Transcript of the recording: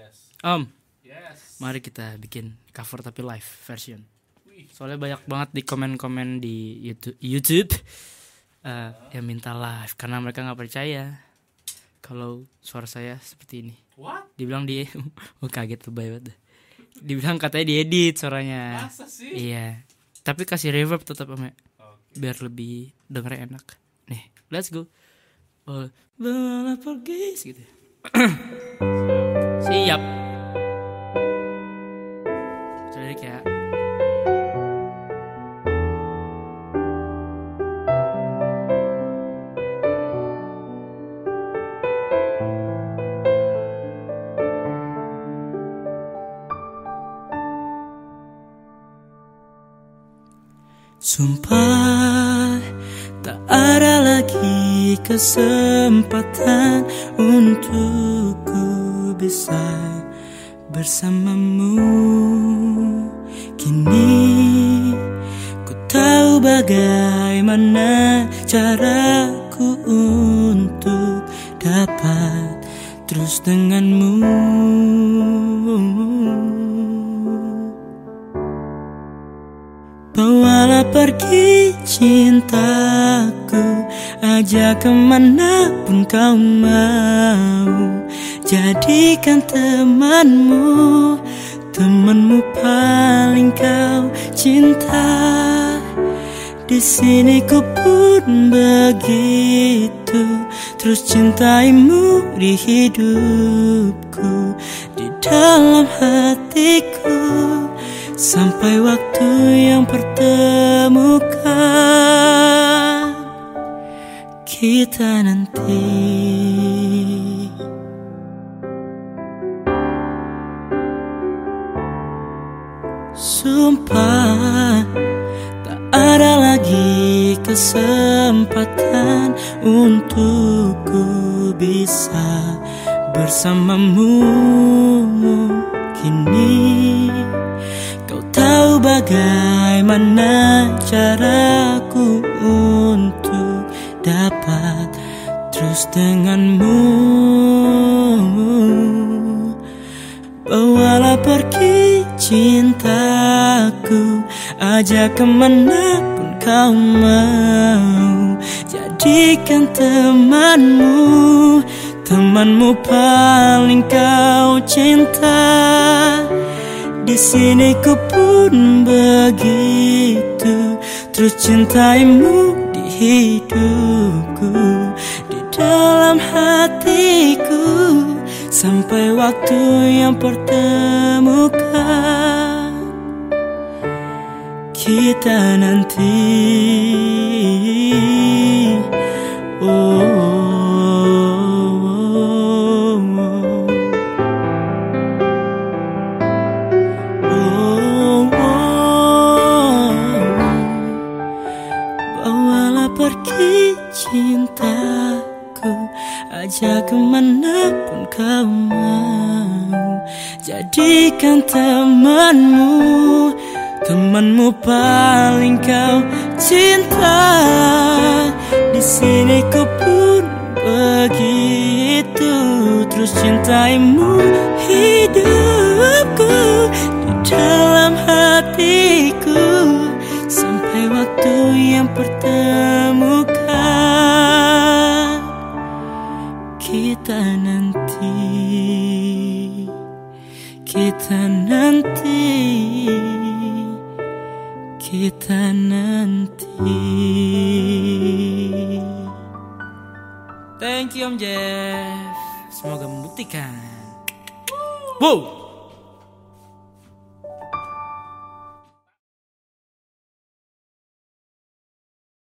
Om, Yes. mari kita bikin cover tapi live version. Soalnya banyak banget di komen-komen di YouTube yang minta live karena mereka nggak percaya kalau suara saya seperti ini. What? Dibilang kaget lebay banget. Dibilang katanya diedit suaranya. Masa sih? Iya. Tapi kasih reverb tetap Om ya. Oke. Biar lebih denger enak. Nih, let's go. Bawalah pergi gitu. Siap. Jadi kayak sumpah tak ada lagi kesempatan untukku bisa bersamamu. Kini ku tahu bagaimana caraku untuk dapat terus denganmu. Bawalah pergi cintaku, ajak kemanapun kau mau. Jadikan temanmu, temanmu paling kau cinta. Di sini ku pun begitu, terus cintaimu di hidupku, di dalam hatiku. Sampai waktu yang pertemukan kita nanti. Sumpah tak ada lagi kesempatan untukku bisa bersamamu. Kini kau tahu bagaimana caraku untuk dapat terus denganmu. Bawalah pergi cintaku, ajak kemanapun kau mau. Jadikan temanmu, temanmu paling kau cinta. Di sini ku pun begitu, terus cintaimu di hidupku, di dalam hatiku. Sampai waktu yang pertemukan kita nanti. Bawalah pergi cintaku, ajak kemanapun kau mau. Jadikan temanmu, temanmu paling kau cinta. Di sini ku pun begitu, terus cintaimu hidupku, di dalam hatiku. Sampai waktu yang pertemukan kita nanti, kita nanti, kita nanti. Thank you Om Jeff, semoga membuktikan. Wow.